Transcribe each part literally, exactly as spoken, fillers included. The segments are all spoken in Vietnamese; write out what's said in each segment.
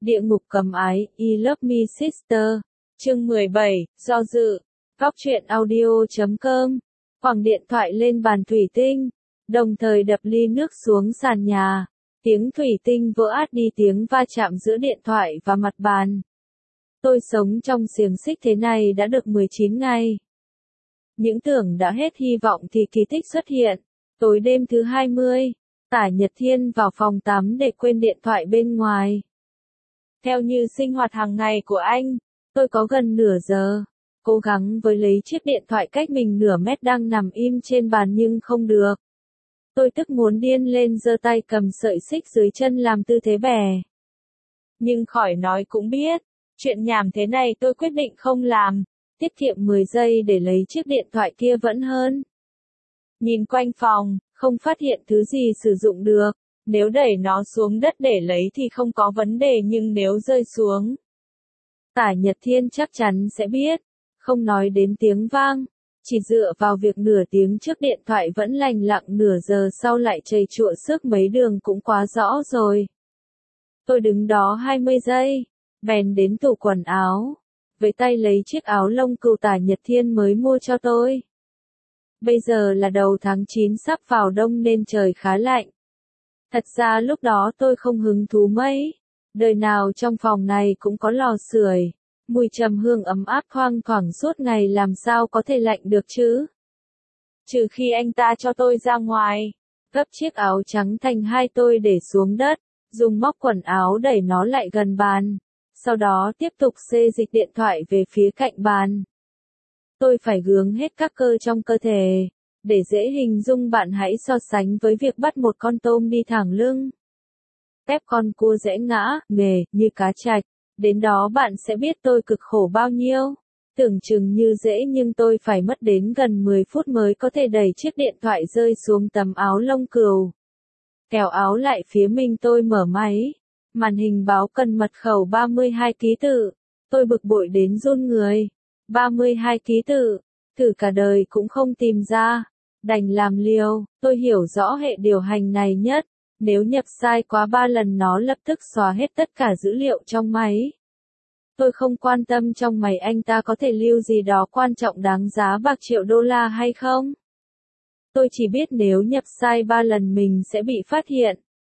Địa ngục cầm ái, I Love Me Sister. Chương mười bảy, do dự. Góc truyện audio chấm com. Quẳng điện thoại lên bàn thủy tinh, đồng thời đập ly nước xuống sàn nhà. Tiếng thủy tinh vỡ át đi tiếng va chạm giữa điện thoại và mặt bàn. Tôi sống trong xiềng xích thế này đã được mười chín ngày. Những tưởng đã hết hy vọng thì kỳ tích xuất hiện. Tối đêm thứ hai mươi, Tả Nhật Thiên vào phòng tắm để quên điện thoại bên ngoài. Theo như sinh hoạt hàng ngày của anh, tôi có gần nửa giờ, cố gắng với lấy chiếc điện thoại cách mình nửa mét đang nằm im trên bàn nhưng không được. Tôi tức muốn điên lên giơ tay cầm sợi xích dưới chân làm tư thế bẻ. Nhưng khỏi nói cũng biết, chuyện nhảm thế này tôi quyết định không làm, tiết kiệm mười giây để lấy chiếc điện thoại kia vẫn hơn. Nhìn quanh phòng, không phát hiện thứ gì sử dụng được. Nếu đẩy nó xuống đất để lấy thì không có vấn đề nhưng nếu rơi xuống, Tả Nhật Thiên chắc chắn sẽ biết. Không nói đến tiếng vang, chỉ dựa vào việc nửa tiếng trước điện thoại vẫn lành lặng nửa giờ sau lại chầy chụa xước mấy đường cũng quá rõ rồi. Tôi đứng đó hai mươi giây, bèn đến tủ quần áo, với tay lấy chiếc áo lông cừu Tả Nhật Thiên mới mua cho tôi. Bây giờ là đầu tháng chín sắp vào đông nên trời khá lạnh. Thật ra lúc đó tôi không hứng thú mấy, đời nào trong phòng này cũng có lò sưởi, mùi trầm hương ấm áp thoang thoảng suốt ngày làm sao có thể lạnh được chứ. Trừ khi anh ta cho tôi ra ngoài, gấp chiếc áo trắng thành hai tôi để xuống đất, dùng móc quần áo đẩy nó lại gần bàn, sau đó tiếp tục xê dịch điện thoại về phía cạnh bàn. Tôi phải gướng hết các cơ trong cơ thể. Để dễ hình dung bạn hãy so sánh với việc bắt một con tôm đi thẳng lưng. Ép con cua dễ ngã, nghề, như cá trạch. Đến đó bạn sẽ biết tôi cực khổ bao nhiêu. Tưởng chừng như dễ nhưng tôi phải mất đến gần mười phút mới có thể đẩy chiếc điện thoại rơi xuống tấm áo lông cừu. Kéo áo lại phía mình tôi mở máy. Màn hình báo cần mật khẩu ba mươi hai ký tự. Tôi bực bội đến run người. ba mươi hai ký tự. Thử cả đời cũng không tìm ra. Đành làm liều, tôi hiểu rõ hệ điều hành này nhất, nếu nhập sai quá ba lần nó lập tức xóa hết tất cả dữ liệu trong máy. Tôi không quan tâm trong máy anh ta có thể lưu gì đó quan trọng đáng giá bạc triệu đô la hay không. Tôi chỉ biết nếu nhập sai ba lần mình sẽ bị phát hiện.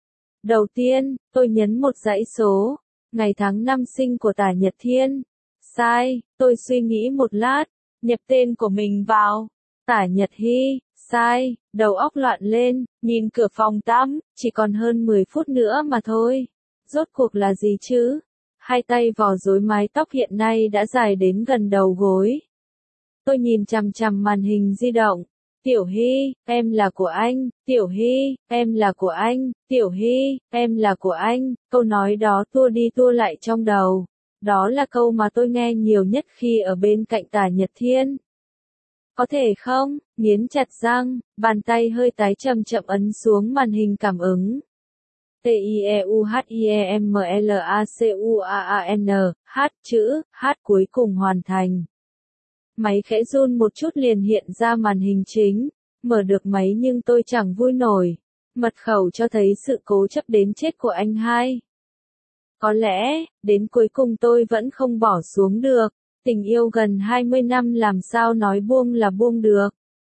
Đầu tiên, tôi nhấn một dãy số, ngày tháng năm sinh của Tả Nhật Thiên. Sai, tôi suy nghĩ một lát, nhập tên của mình vào. Tả Nhật Hy. Sai, đầu óc loạn lên, nhìn cửa phòng tắm, chỉ còn hơn mười phút nữa mà thôi. Rốt cuộc là gì chứ? Hai tay vò rối mái tóc hiện nay đã dài đến gần đầu gối. Tôi nhìn chằm chằm màn hình di động. Tiểu Hy, em là của anh. Tiểu Hy, em là của anh. Tiểu Hy, em là của anh. Câu nói đó tua đi tua lại trong đầu. Đó là câu mà tôi nghe nhiều nhất khi ở bên cạnh Tả Nhật Thiên. Có thể không? Nghiến chặt răng, bàn tay hơi tái chậm chậm ấn xuống màn hình cảm ứng. T I E U H I E M L A C U A A N, H chữ, H cuối cùng hoàn thành. Máy khẽ run một chút liền hiện ra màn hình chính, mở được máy nhưng tôi chẳng vui nổi. Mật khẩu cho thấy sự cố chấp đến chết của anh hai. Có lẽ, đến cuối cùng tôi vẫn không bỏ xuống được. Tình yêu gần hai mươi năm làm sao nói buông là buông được.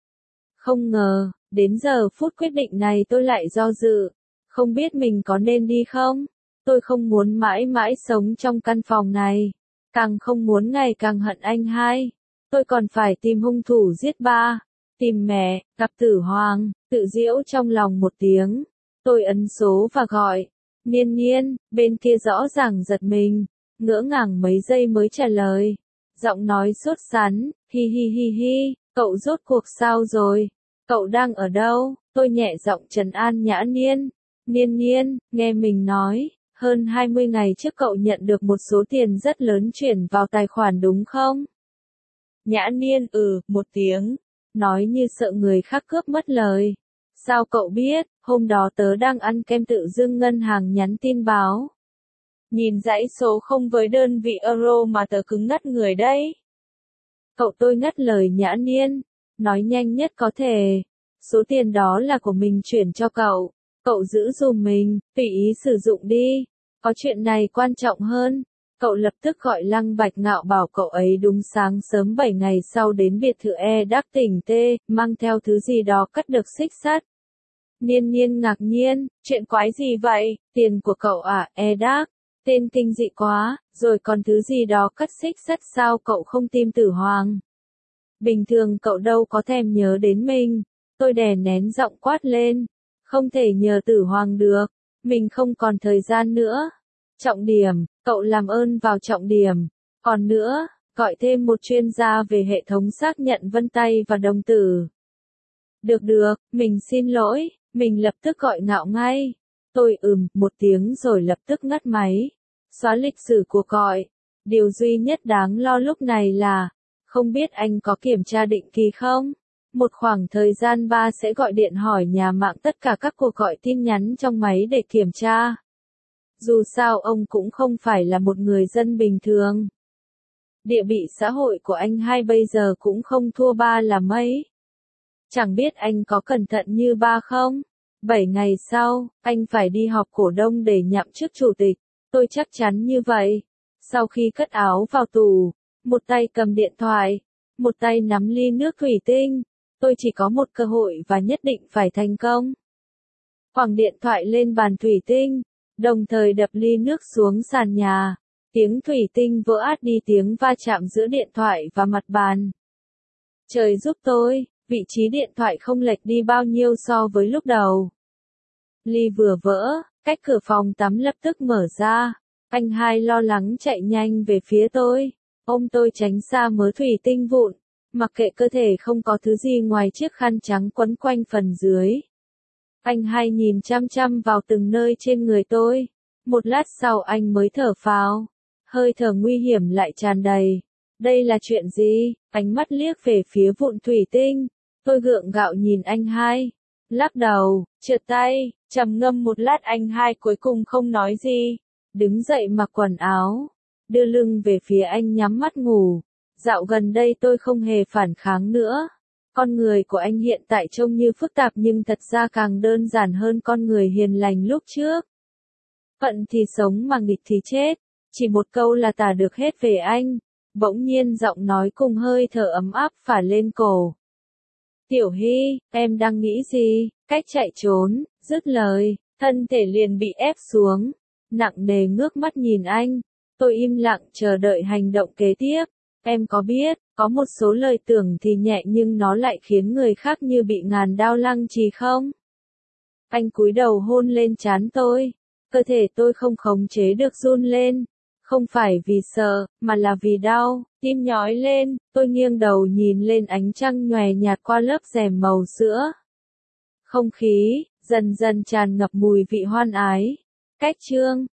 Không ngờ, đến giờ phút quyết định này tôi lại do dự. Không biết mình có nên đi không? Tôi không muốn mãi mãi sống trong căn phòng này. Càng không muốn ngày càng hận anh hai. Tôi còn phải tìm hung thủ giết ba. Tìm mẹ, gặp Tử Hoàng, tự giễu trong lòng một tiếng. Tôi ấn số và gọi. Niên Niên, bên kia rõ ràng giật mình. Ngỡ ngàng mấy giây mới trả lời. Giọng nói sốt sắng, hi hi hi hi, cậu rốt cuộc sao rồi? Cậu đang ở đâu? Tôi nhẹ giọng trấn an Nhã Niên. Niên Niên, nghe mình nói, hơn hai mươi ngày trước cậu nhận được một số tiền rất lớn chuyển vào tài khoản đúng không? Nhã Niên ừ, một tiếng, nói như sợ người khác cướp mất lời. Sao cậu biết, hôm đó tớ đang ăn kem tự dưng ngân hàng nhắn tin báo. Nhìn dãy số không với đơn vị euro mà tớ cứng ngắt người đấy. Cậu tôi ngắt lời Nhã Niên, nói nhanh nhất có thể. Số tiền đó là của mình chuyển cho cậu. Cậu giữ dùm mình, tùy ý sử dụng đi. Có chuyện này quan trọng hơn. Cậu lập tức gọi Lăng Bạch Ngạo bảo cậu ấy đúng sáng sớm bảy ngày sau đến biệt thự E Đắc tỉnh T, mang theo thứ gì đó cắt được xích sắt. Niên Niên ngạc nhiên, chuyện quái gì vậy, tiền của cậu à, E Đắc, tên kinh dị quá, rồi còn thứ gì đó cắt xích sắt sao cậu không tìm Tử Hoàng. Bình thường cậu đâu có thèm nhớ đến mình, tôi đè nén giọng quát lên, không thể nhờ Tử Hoàng được, mình không còn thời gian nữa. Trọng điểm, cậu làm ơn vào trọng điểm, còn nữa, gọi thêm một chuyên gia về hệ thống xác nhận vân tay và đồng tử. Được được, mình xin lỗi, mình lập tức gọi Ngạo ngay. Tôi ừm một tiếng rồi lập tức ngắt máy, xóa lịch sử cuộc gọi. Điều duy nhất đáng lo lúc này là, không biết anh có kiểm tra định kỳ không? Một khoảng thời gian ba sẽ gọi điện hỏi nhà mạng tất cả các cuộc gọi tin nhắn trong máy để kiểm tra. Dù sao ông cũng không phải là một người dân bình thường. Địa vị xã hội của anh hai bây giờ cũng không thua ba là mấy. Chẳng biết anh có cẩn thận như ba không? Bảy ngày sau, anh phải đi họp cổ đông để nhậm chức chủ tịch. Tôi chắc chắn như vậy. Sau khi cất áo vào tủ, một tay cầm điện thoại, một tay nắm ly nước thủy tinh, tôi chỉ có một cơ hội và nhất định phải thành công. Quẳng điện thoại lên bàn thủy tinh, đồng thời đập ly nước xuống sàn nhà. Tiếng thủy tinh vỡ át đi tiếng va chạm giữa điện thoại và mặt bàn. Trời giúp tôi, vị trí điện thoại không lệch đi bao nhiêu so với lúc đầu. Ly vừa vỡ, cách cửa phòng tắm lập tức mở ra. Anh hai lo lắng chạy nhanh về phía tôi, ôm tôi tránh xa mớ thủy tinh vụn, mặc kệ cơ thể không có thứ gì ngoài chiếc khăn trắng quấn quanh phần dưới. Anh hai nhìn chăm chăm vào từng nơi trên người tôi. Một lát sau anh mới thở phào. Hơi thở nguy hiểm lại tràn đầy. Đây là chuyện gì? Ánh mắt liếc về phía vụn thủy tinh. Tôi gượng gạo nhìn anh hai. Lắc đầu, trượt tay, trầm ngâm một lát anh hai cuối cùng không nói gì. Đứng dậy mặc quần áo. Đưa lưng về phía anh nhắm mắt ngủ. Dạo gần đây tôi không hề phản kháng nữa. Con người của anh hiện tại trông như phức tạp nhưng thật ra càng đơn giản hơn con người hiền lành lúc trước. Phận thì sống mà nghịch thì chết. Chỉ một câu là tả được hết về anh. Bỗng nhiên giọng nói cùng hơi thở ấm áp phả lên cổ. Tiểu Hy, em đang nghĩ gì? Cách chạy trốn, dứt lời, thân thể liền bị ép xuống. Nặng nề ngước mắt nhìn anh. Tôi im lặng chờ đợi hành động kế tiếp. Em có biết, có một số lời tưởng thì nhẹ nhưng nó lại khiến người khác như bị ngàn đao lăng trì không? Anh cúi đầu hôn lên trán tôi. Cơ thể tôi không khống chế được run lên. Không phải vì sợ, mà là vì đau, tim nhói lên, tôi nghiêng đầu nhìn lên ánh trăng nhòe nhạt qua lớp rèm màu sữa. Không khí, dần dần tràn ngập mùi vị hoan ái. Cách chương